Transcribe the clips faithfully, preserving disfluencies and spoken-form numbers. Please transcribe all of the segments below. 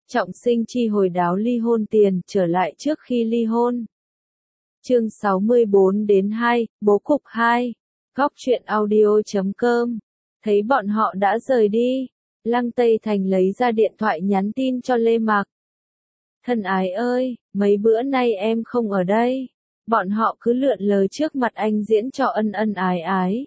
Trọng sinh chi hồi đáo ly hôn tiền trở lại trước khi ly hôn. Chương sáu mươi bốn đến hai, bố cục hai. Góc truyện audio chấm com. Thấy bọn họ đã rời đi, Lăng Tây Thành lấy ra điện thoại nhắn tin cho Lê Mạc. Thân ái ơi, mấy bữa nay em không ở đây. Bọn họ cứ lượn lờ trước mặt anh diễn trò ân ân ái ái.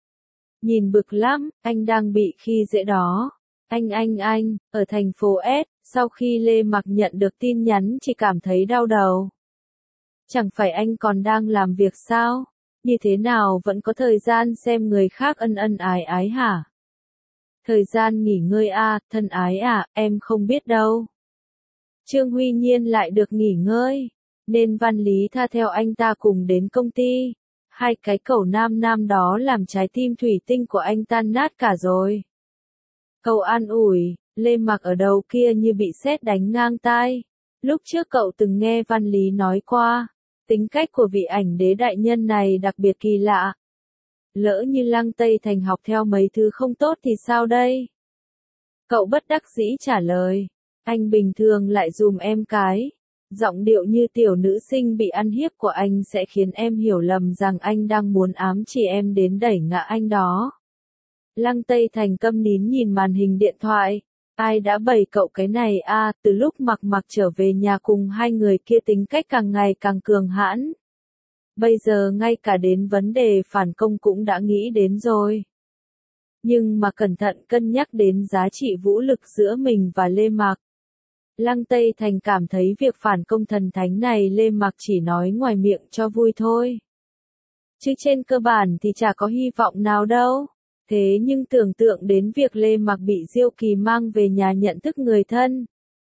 Nhìn bực lắm, anh đang bị khi dễ đó. Anh anh anh, ở thành phố S, sau khi Lê Mặc nhận được tin nhắn chỉ cảm thấy đau đầu. Chẳng phải anh còn đang làm việc sao? Như thế nào vẫn có thời gian xem người khác ân ân ái ái hả? Thời gian nghỉ ngơi à, thân ái à, em không biết đâu. Trương Huy Nhiên lại được nghỉ ngơi, nên Văn Lý tha theo anh ta cùng đến công ty. Hai cái cẩu nam nam đó làm trái tim thủy tinh của anh tan nát cả rồi. Cậu an ủi, Lê Mặc ở đầu kia như bị sét đánh ngang tai. Lúc trước cậu từng nghe Văn Lý nói qua, tính cách của vị ảnh đế đại nhân này đặc biệt kỳ lạ. Lỡ như Lăng Tây Thành học theo mấy thứ không tốt thì sao đây? Cậu bất đắc dĩ trả lời, anh bình thường lại dùm em cái. Giọng điệu như tiểu nữ sinh bị ăn hiếp của anh sẽ khiến em hiểu lầm rằng anh đang muốn ám chỉ em đến đẩy ngã anh đó. Lăng Tây Thành câm nín nhìn màn hình điện thoại. Ai đã bày cậu cái này à, từ lúc Mặc Mặc trở về nhà cùng hai người kia tính cách càng ngày càng cường hãn. Bây giờ ngay cả đến vấn đề phản công cũng đã nghĩ đến rồi. Nhưng mà cẩn thận cân nhắc đến giá trị vũ lực giữa mình và Lê Mặc. Lăng Tây Thành cảm thấy việc phản công thần thánh này Lê Mặc chỉ nói ngoài miệng cho vui thôi. Chứ trên cơ bản thì chả có hy vọng nào đâu. Thế nhưng tưởng tượng đến việc Lê Mặc bị Diêu Kỳ mang về nhà nhận thức người thân.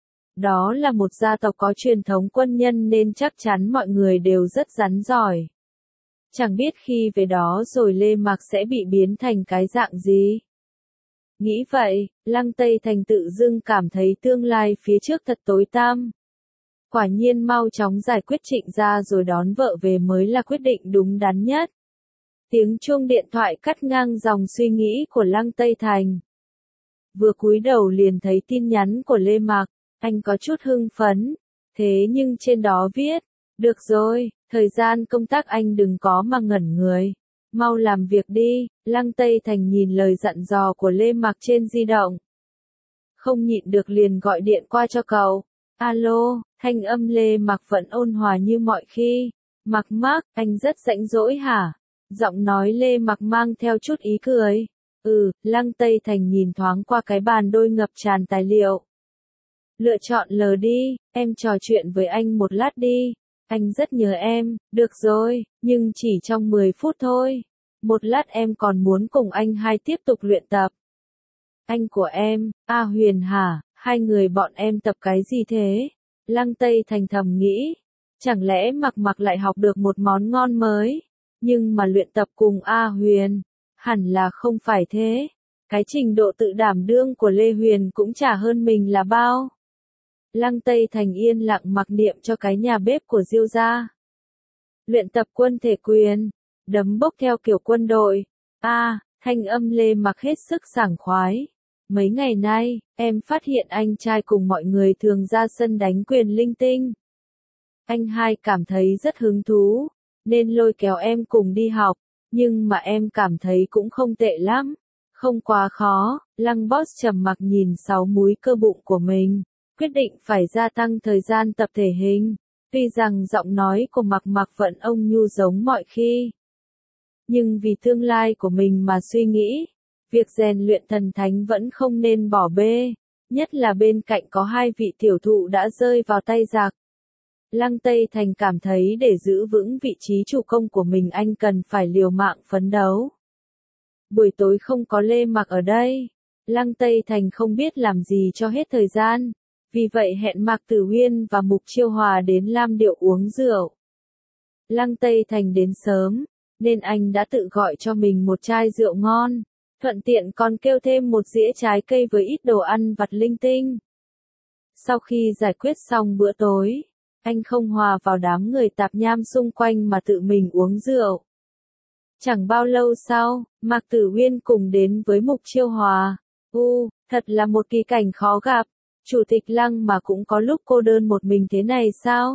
Đó là một gia tộc có truyền thống quân nhân nên chắc chắn mọi người đều rất rắn giỏi. Chẳng biết khi về đó rồi Lê Mặc sẽ bị biến thành cái dạng gì. Nghĩ vậy, Lăng Tây Thành tự dưng cảm thấy tương lai phía trước thật tối tăm. Quả nhiên mau chóng giải quyết Trịnh gia rồi đón vợ về mới là quyết định đúng đắn nhất. Tiếng chuông điện thoại cắt ngang dòng suy nghĩ của Lăng Tây Thành. Vừa cúi đầu liền thấy tin nhắn của Lê Mặc, anh có chút hưng phấn, thế nhưng trên đó viết, được rồi, thời gian công tác anh đừng có mà ngẩn người, mau làm việc đi. Lăng Tây Thành nhìn lời dặn dò của Lê Mặc trên di động. Không nhịn được liền gọi điện qua cho cậu. Alo, thanh âm Lê Mặc vẫn ôn hòa như mọi khi. Mặc Mặc, anh rất rảnh rỗi hả? Giọng nói Lê Mặc mang theo chút ý cười. Ừ, Lăng Tây Thành nhìn thoáng qua cái bàn đôi ngập tràn tài liệu. Lựa chọn lờ đi, em trò chuyện với anh một lát đi. Anh rất nhớ em, được rồi, nhưng chỉ trong mười phút thôi. Một lát em còn muốn cùng anh hai tiếp tục luyện tập. Anh của em, A Huyền hả, hai người bọn em tập cái gì thế? Lăng Tây Thành thầm nghĩ, chẳng lẽ Mặc Mặc lại học được một món ngon mới? Nhưng mà luyện tập cùng A Huyền, hẳn là không phải thế. Cái trình độ tự đảm đương của Lê Huyền cũng chả hơn mình là bao. Lăng Tây Thành yên lặng mặc niệm cho cái nhà bếp của Diêu gia. Luyện tập quân thể quyền, đấm bốc theo kiểu quân đội. A, à, thanh âm Lê Mặc hết sức sảng khoái. Mấy ngày nay, em phát hiện anh trai cùng mọi người thường ra sân đánh quyền linh tinh. Anh hai cảm thấy rất hứng thú, nên lôi kéo em cùng đi học, nhưng mà em cảm thấy cũng không tệ lắm, không quá khó. Lăng Boss trầm mặc nhìn sáu múi cơ bụng của mình, quyết định phải gia tăng thời gian tập thể hình. Tuy rằng giọng nói của Mặc Mặc vẫn ôn nhu giống mọi khi, nhưng vì tương lai của mình mà suy nghĩ, việc rèn luyện thần thánh vẫn không nên bỏ bê, nhất là bên cạnh có hai vị tiểu thụ đã rơi vào tay giặc. Lăng Tây Thành cảm thấy để giữ vững vị trí chủ công của mình anh cần phải liều mạng phấn đấu. Buổi tối không có Lê Mặc ở đây, Lăng Tây Thành không biết làm gì cho hết thời gian, vì vậy hẹn Mạc Tử Huyên và Mục Chiêu Hòa đến Lam Điệu uống rượu. Lăng Tây Thành đến sớm, nên anh đã tự gọi cho mình một chai rượu ngon, thuận tiện còn kêu thêm một dĩa trái cây với ít đồ ăn vặt linh tinh. Sau khi giải quyết xong bữa tối, anh không hòa vào đám người tạp nham xung quanh mà tự mình uống rượu. Chẳng bao lâu sau, Mạc Tử Huyên cùng đến với Mục Chiêu Hòa. U, thật là một kỳ cảnh khó gặp. Chủ tịch Lăng mà cũng có lúc cô đơn một mình thế này sao?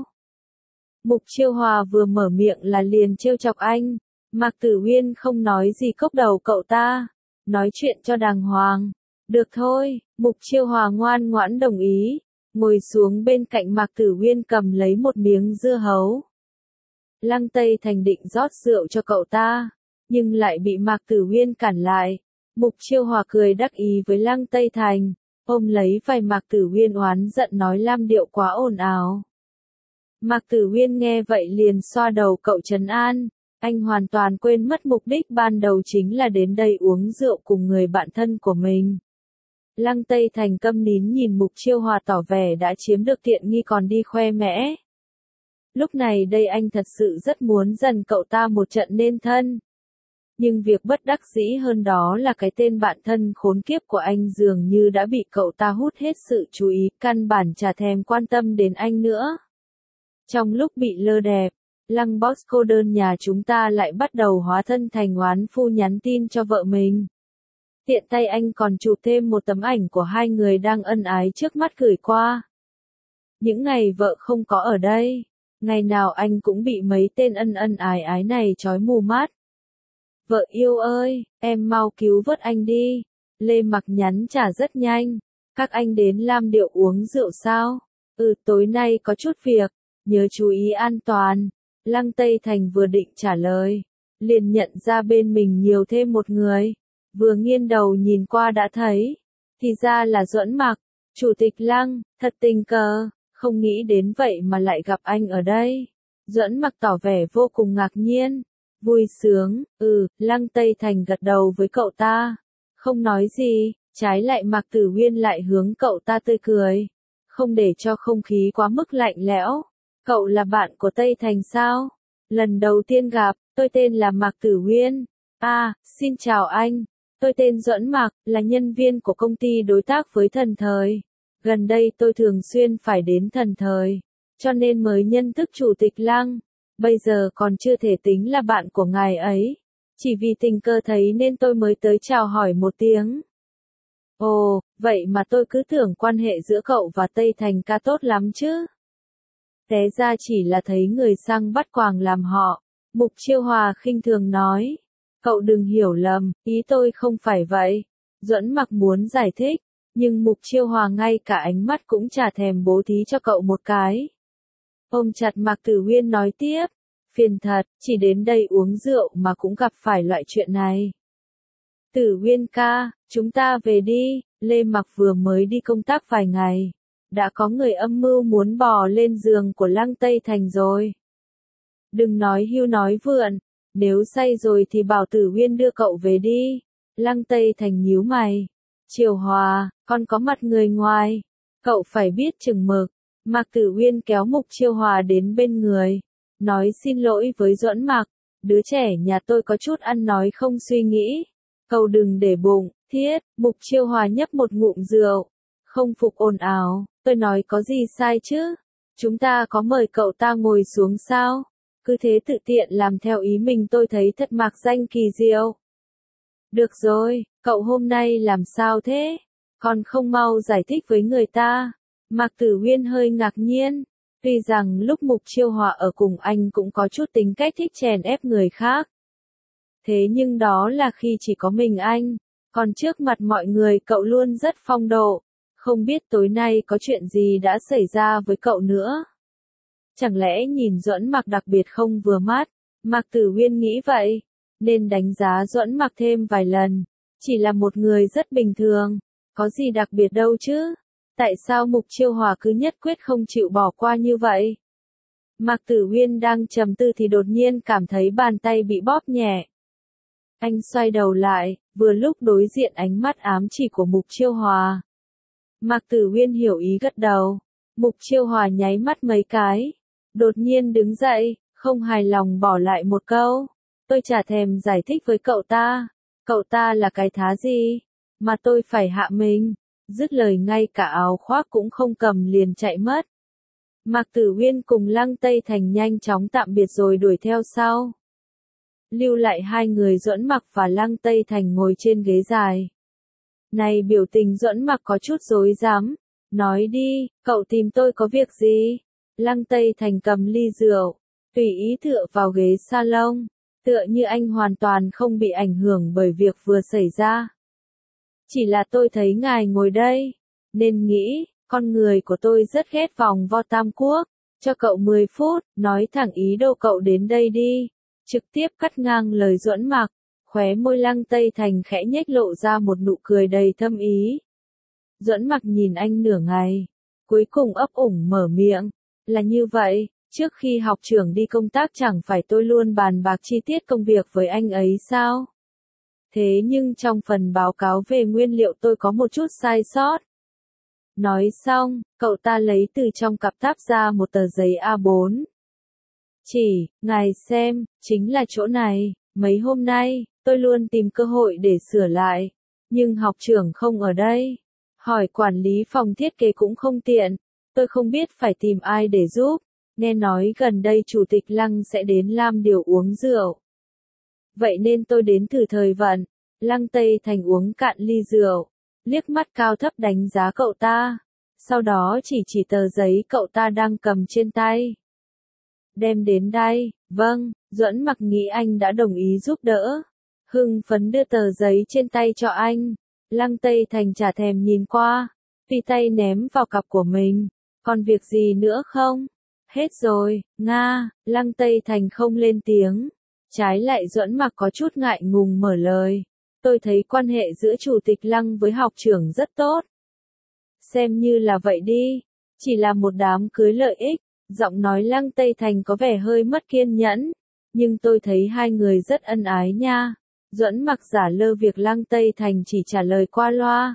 Mục Chiêu Hòa vừa mở miệng là liền trêu chọc anh. Mạc Tử Uyên không nói gì cốc đầu cậu ta. Nói chuyện cho đàng hoàng. Được thôi, Mục Chiêu Hòa ngoan ngoãn đồng ý. Ngồi xuống bên cạnh Mạc Tử Uyên cầm lấy một miếng dưa hấu. Lăng Tây Thành định rót rượu cho cậu ta, nhưng lại bị Mạc Tử Uyên cản lại. Mục Chiêu Hòa cười đắc ý với Lăng Tây Thành, ôm lấy vai Mạc Tử Uyên oán giận nói Lam Điệu quá ồn ào. Mạc Tử Uyên nghe vậy liền xoa đầu cậu trấn an, anh hoàn toàn quên mất mục đích ban đầu chính là đến đây uống rượu cùng người bạn thân của mình. Lăng Tây Thành câm nín nhìn Mục Chiêu Hòa tỏ vẻ đã chiếm được tiện nghi còn đi khoe mẽ. Lúc này đây anh thật sự rất muốn dần cậu ta một trận nên thân. Nhưng việc bất đắc dĩ hơn đó là cái tên bạn thân khốn kiếp của anh dường như đã bị cậu ta hút hết sự chú ý, căn bản chả thèm quan tâm đến anh nữa. Trong lúc bị lơ đẹp, Lăng boss cô đơn nhà chúng ta lại bắt đầu hóa thân thành oán phu nhắn tin cho vợ mình. Tiện tay anh còn chụp thêm một tấm ảnh của hai người đang ân ái trước mắt gửi qua. Những ngày vợ không có ở đây, ngày nào anh cũng bị mấy tên ân ân ái ái này trói mù mắt. Vợ yêu ơi, em mau cứu vớt anh đi. Lê Mặc nhắn trả rất nhanh. Các anh đến Lam Điệu uống rượu sao? Ừ, tối nay có chút việc, nhớ chú ý an toàn. Lăng Tây Thành vừa định trả lời, liền nhận ra bên mình nhiều thêm một người. Vừa nghiêng đầu nhìn qua đã thấy, thì ra là Duẫn Mặc, Chủ tịch Lăng, thật tình cờ, không nghĩ đến vậy mà lại gặp anh ở đây. Duẫn Mặc tỏ vẻ vô cùng ngạc nhiên, vui sướng, ừ, Lăng Tây Thành gật đầu với cậu ta, không nói gì, trái lại Mạc Tử Uyên lại hướng cậu ta tươi cười, không để cho không khí quá mức lạnh lẽo. Cậu là bạn của Tây Thành sao? Lần đầu tiên gặp, tôi tên là Mạc Tử Uyên. À, xin chào anh. Tôi tên Duẫn Mặc, là nhân viên của công ty đối tác với Thần Thời. Gần đây tôi thường xuyên phải đến Thần Thời, cho nên mới nhận thức Chủ tịch Lăng. Bây giờ còn chưa thể tính là bạn của ngài ấy. Chỉ vì tình cờ thấy nên tôi mới tới chào hỏi một tiếng. Ồ, vậy mà tôi cứ tưởng quan hệ giữa cậu và Tây Thành ca tốt lắm chứ. Té ra chỉ là thấy người sang bắt quàng làm họ. Mục Chiêu Hòa khinh thường nói. Cậu đừng hiểu lầm, ý tôi không phải vậy. Duẫn Mặc muốn giải thích, nhưng Mục Chiêu Hòa ngay cả ánh mắt cũng chả thèm bố thí cho cậu một cái. Ôm chặt Mạc Tử Uyên nói tiếp, phiền thật, chỉ đến đây uống rượu mà cũng gặp phải loại chuyện này. Tử Uyên ca, chúng ta về đi, Lê Mặc vừa mới đi công tác vài ngày. Đã có người âm mưu muốn bò lên giường của Lăng Tây Thành rồi. Đừng nói hưu nói vượn, nếu say rồi thì bảo Tử Uyên đưa cậu về đi. Lăng Tây Thành nhíu mày. Chiều Hòa, con có mặt người ngoài, cậu phải biết chừng mực. Mạc Tử Uyên kéo Mục Chiêu Hòa đến bên người, nói xin lỗi với Duẫn Mặc, đứa trẻ nhà tôi có chút ăn nói không suy nghĩ. Cậu đừng để bụng, thiết. Mục Chiêu Hòa nhấp một ngụm rượu, không phục ồn ào. Tôi nói có gì sai chứ? Chúng ta có mời cậu ta ngồi xuống sao? Cứ thế tự tiện làm theo ý mình tôi thấy thật mạc danh kỳ diệu. Được rồi, cậu hôm nay làm sao thế? Còn không mau giải thích với người ta. Mạc Tử Uyên hơi ngạc nhiên. Tuy rằng lúc Mục Chiêu Hòa ở cùng anh cũng có chút tính cách thích chèn ép người khác. Thế nhưng đó là khi chỉ có mình anh. Còn trước mặt mọi người cậu luôn rất phong độ. Không biết tối nay có chuyện gì đã xảy ra với cậu nữa. Chẳng lẽ nhìn Duẫn Mặc đặc biệt không vừa mắt? Mạc Tử Uyên nghĩ vậy, nên đánh giá Duẫn Mặc thêm vài lần. Chỉ là một người rất bình thường, có gì đặc biệt đâu chứ? Tại sao Mục Chiêu Hòa cứ nhất quyết không chịu bỏ qua như vậy? Mạc Tử Uyên đang trầm tư thì đột nhiên cảm thấy bàn tay bị bóp nhẹ. Anh xoay đầu lại, vừa lúc đối diện ánh mắt ám chỉ của Mục Chiêu Hòa. Mạc Tử Uyên hiểu ý gật đầu. Mục Chiêu Hòa nháy mắt mấy cái, đột nhiên đứng dậy, không hài lòng bỏ lại một câu. Tôi chả thèm giải thích với cậu ta. Cậu ta là cái thá gì? Mà tôi phải hạ mình. Dứt lời ngay cả áo khoác cũng không cầm liền chạy mất. Mạc Tử Uyên cùng Lăng Tây Thành nhanh chóng tạm biệt rồi đuổi theo sau. Lưu lại hai người Duẫn Mặc và Lăng Tây Thành ngồi trên ghế dài. Này biểu tình Duẫn Mặc có chút rối rắm, Nói đi, cậu tìm tôi có việc gì? Lăng Tây Thành cầm ly rượu, tùy ý tựa vào ghế salon, tựa như anh hoàn toàn không bị ảnh hưởng bởi việc vừa xảy ra. Chỉ là tôi thấy ngài ngồi đây, nên nghĩ, con người của tôi rất ghét vòng vo tam quốc, cho cậu mười phút, nói thẳng ý đồ cậu đến đây đi, trực tiếp cắt ngang lời Duẫn Mặc, khóe môi Lăng Tây Thành khẽ nhếch lộ ra một nụ cười đầy thâm ý. Duẫn Mặc nhìn anh nửa ngày, cuối cùng ấp ủng mở miệng, là như vậy, trước khi học trưởng đi công tác chẳng phải tôi luôn bàn bạc chi tiết công việc với anh ấy sao? Thế nhưng trong phần báo cáo về nguyên liệu tôi có một chút sai sót. Nói xong, cậu ta lấy từ trong cặp táp ra một tờ giấy A bốn. Chỉ, ngài xem, chính là chỗ này, mấy hôm nay, tôi luôn tìm cơ hội để sửa lại, nhưng học trưởng không ở đây. Hỏi quản lý phòng thiết kế cũng không tiện, tôi không biết phải tìm ai để giúp, nghe nói gần đây chủ tịch Lăng sẽ đến Lam Điều uống rượu. Vậy nên tôi đến thử thời vận. Lăng Tây Thành uống cạn ly rượu, liếc mắt cao thấp đánh giá cậu ta, sau đó chỉ chỉ tờ giấy cậu ta đang cầm trên tay. Đem đến đây, vâng, Duẫn Mặc nghĩ anh đã đồng ý giúp đỡ. Hưng phấn đưa tờ giấy trên tay cho anh, Lăng Tây Thành chả thèm nhìn qua, tùy tay ném vào cặp của mình, còn việc gì nữa không? Hết rồi, Nga, Lăng Tây Thành không lên tiếng, trái lại Duẫn Mặc có chút ngại ngùng mở lời. Tôi thấy quan hệ giữa chủ tịch Lăng với học trưởng rất tốt. Xem như là vậy đi, chỉ là một đám cưới lợi ích, giọng nói Lăng Tây Thành có vẻ hơi mất kiên nhẫn, nhưng tôi thấy hai người rất ân ái nha. Duẫn Mặc giả lơ việc Lăng Tây Thành chỉ trả lời qua loa.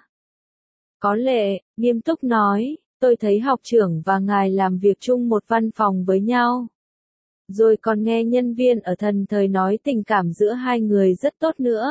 Có lệ, nghiêm túc nói, tôi thấy học trưởng và ngài làm việc chung một văn phòng với nhau. Rồi còn nghe nhân viên ở Thần Thời nói tình cảm giữa hai người rất tốt nữa.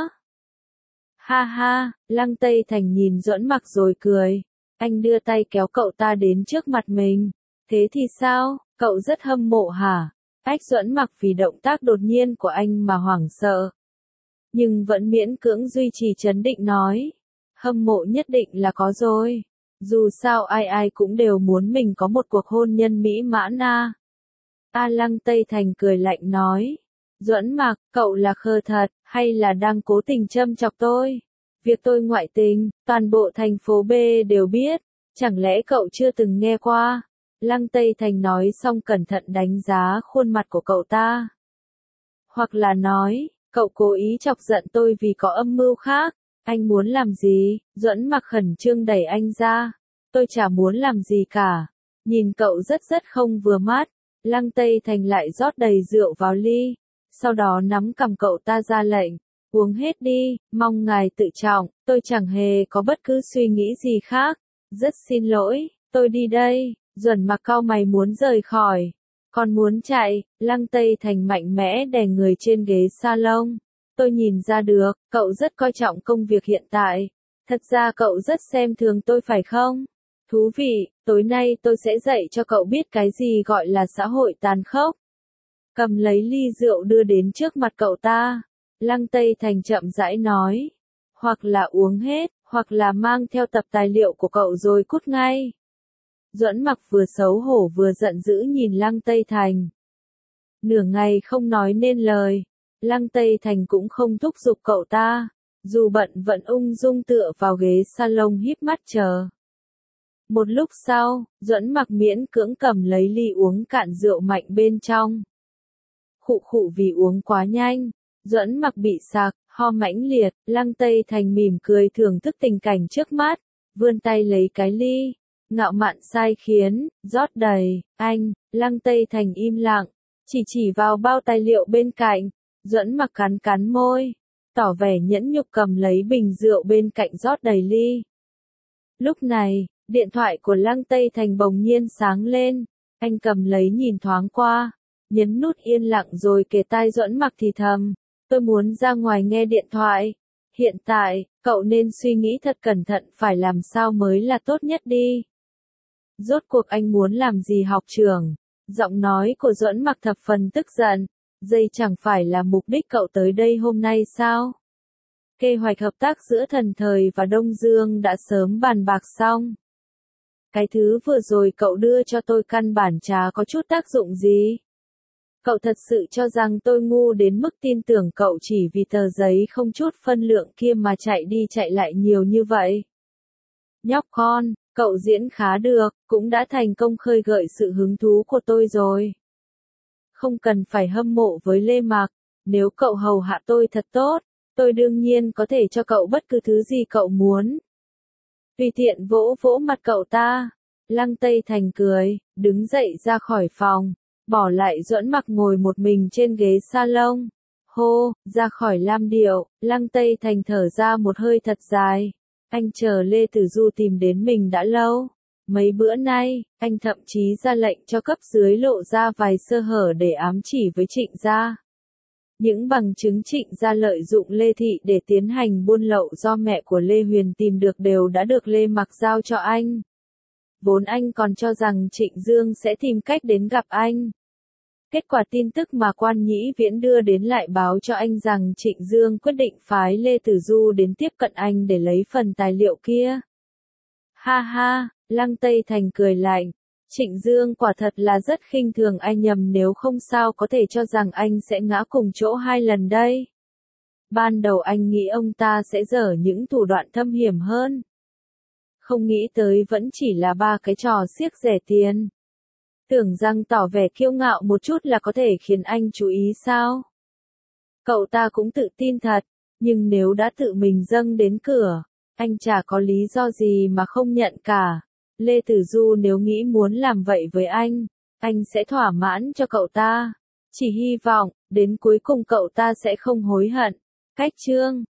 Ha ha, Lăng Tây Thành nhìn Duẫn Mặc rồi cười. Anh đưa tay kéo cậu ta đến trước mặt mình. Thế thì sao, cậu rất hâm mộ hả? Ách Duẫn Mặc vì động tác đột nhiên của anh mà hoảng sợ. Nhưng vẫn miễn cưỡng duy trì trấn định nói. Hâm mộ nhất định là có rồi. Dù sao ai ai cũng đều muốn mình có một cuộc hôn nhân mỹ mãn à. A Lăng Tây Thành cười lạnh nói. Duẫn Mặc, cậu là khờ thật, hay là đang cố tình châm chọc tôi? Việc tôi ngoại tình, toàn bộ thành phố B đều biết, chẳng lẽ cậu chưa từng nghe qua? Lăng Tây Thành nói xong cẩn thận đánh giá khuôn mặt của cậu ta. Hoặc là nói, cậu cố ý chọc giận tôi vì có âm mưu khác, anh muốn làm gì? Duẫn Mặc khẩn trương đẩy anh ra. Tôi chả muốn làm gì cả. Nhìn cậu rất rất không vừa mắt, Lăng Tây Thành lại rót đầy rượu vào ly. Sau đó nắm cầm cậu ta ra lệnh, uống hết đi, mong ngài tự trọng, tôi chẳng hề có bất cứ suy nghĩ gì khác. Rất xin lỗi, tôi đi đây. Duẫn Mặc cau mày muốn rời khỏi, còn muốn chạy. Lăng Tây Thành mạnh mẽ đè người trên ghế salon. Tôi nhìn ra được, cậu rất coi trọng công việc hiện tại. Thật ra cậu rất xem thường tôi phải không? Thú vị, tối nay tôi sẽ dạy cho cậu biết cái gì gọi là xã hội tàn khốc. Cầm lấy ly rượu đưa đến trước mặt cậu ta. Lăng Tây Thành chậm rãi nói. Hoặc là uống hết, hoặc là mang theo tập tài liệu của cậu rồi cút ngay. Duẫn Mặc vừa xấu hổ vừa giận dữ nhìn Lăng Tây Thành. Nửa ngày không nói nên lời. Lăng Tây Thành cũng không thúc giục cậu ta. Dù bận vẫn ung dung tựa vào ghế salon híp mắt chờ. Một lúc sau, Duẫn Mặc miễn cưỡng cầm lấy ly uống cạn rượu mạnh bên trong. Khụ khụ vì uống quá nhanh, Duẫn Mặc bị sặc, ho mãnh liệt. Lăng Tây Thành mỉm cười thưởng thức tình cảnh trước mắt, vươn tay lấy cái ly, ngạo mạn sai khiến, rót đầy. Anh, Lăng Tây Thành im lặng, chỉ chỉ vào bao tài liệu bên cạnh. Duẫn Mặc cắn cắn môi, tỏ vẻ nhẫn nhục cầm lấy bình rượu bên cạnh rót đầy ly. Lúc này, điện thoại của Lăng Tây Thành bỗng nhiên sáng lên, anh cầm lấy nhìn thoáng qua, nhấn nút yên lặng rồi kề tai Duẫn Mặc thì thầm, tôi muốn ra ngoài nghe điện thoại. Hiện tại, cậu nên suy nghĩ thật cẩn thận phải làm sao mới là tốt nhất đi. Rốt cuộc anh muốn làm gì học trưởng? Giọng nói của Duẫn Mặc thập phần tức giận. Đây chẳng phải là mục đích cậu tới đây hôm nay sao? Kế hoạch hợp tác giữa Thần Thời và Đông Dương đã sớm bàn bạc xong. Cái thứ vừa rồi cậu đưa cho tôi căn bản chả có chút tác dụng gì. Cậu thật sự cho rằng tôi ngu đến mức tin tưởng cậu chỉ vì tờ giấy không chút phân lượng kia mà chạy đi chạy lại nhiều như vậy. Nhóc con, cậu diễn khá được, cũng đã thành công khơi gợi sự hứng thú của tôi rồi. Không cần phải hâm mộ với Lê Mặc, nếu cậu hầu hạ tôi thật tốt, tôi đương nhiên có thể cho cậu bất cứ thứ gì cậu muốn. Tùy tiện vỗ vỗ mặt cậu ta, Lăng Tây Thành cười, đứng dậy ra khỏi phòng, bỏ lại Duẫn Mặc ngồi một mình trên ghế salon. Hô, ra khỏi Lam Điệu, Lăng Tây Thành thở ra một hơi thật dài. Anh chờ Lê Tử Du tìm đến mình đã lâu. Mấy bữa nay, anh thậm chí ra lệnh cho cấp dưới lộ ra vài sơ hở để ám chỉ với Trịnh gia. Những bằng chứng Trịnh gia lợi dụng Lê Thị để tiến hành buôn lậu do mẹ của Lê Huyền tìm được đều đã được Lê Mặc giao cho anh. Vốn anh còn cho rằng Trịnh Dương sẽ tìm cách đến gặp anh. Kết quả tin tức mà Quan Nhĩ Viễn đưa đến lại báo cho anh rằng Trịnh Dương quyết định phái Lê Tử Du đến tiếp cận anh để lấy phần tài liệu kia. Ha ha, Lăng Tây Thành cười lạnh. Trịnh Dương quả thật là rất khinh thường anh nhầm nếu không sao có thể cho rằng anh sẽ ngã cùng chỗ hai lần đây. Ban đầu anh nghĩ ông ta sẽ dở những thủ đoạn thâm hiểm hơn. Không nghĩ tới vẫn chỉ là ba cái trò siếc rẻ tiền. Tưởng rằng tỏ vẻ kiêu ngạo một chút là có thể khiến anh chú ý sao? Cậu ta cũng tự tin thật, nhưng nếu đã tự mình dâng đến cửa, anh chả có lý do gì mà không nhận cả. Lê Tử Du nếu nghĩ muốn làm vậy với anh, anh sẽ thỏa mãn cho cậu ta. Chỉ hy vọng, đến cuối cùng cậu ta sẽ không hối hận. Cách chương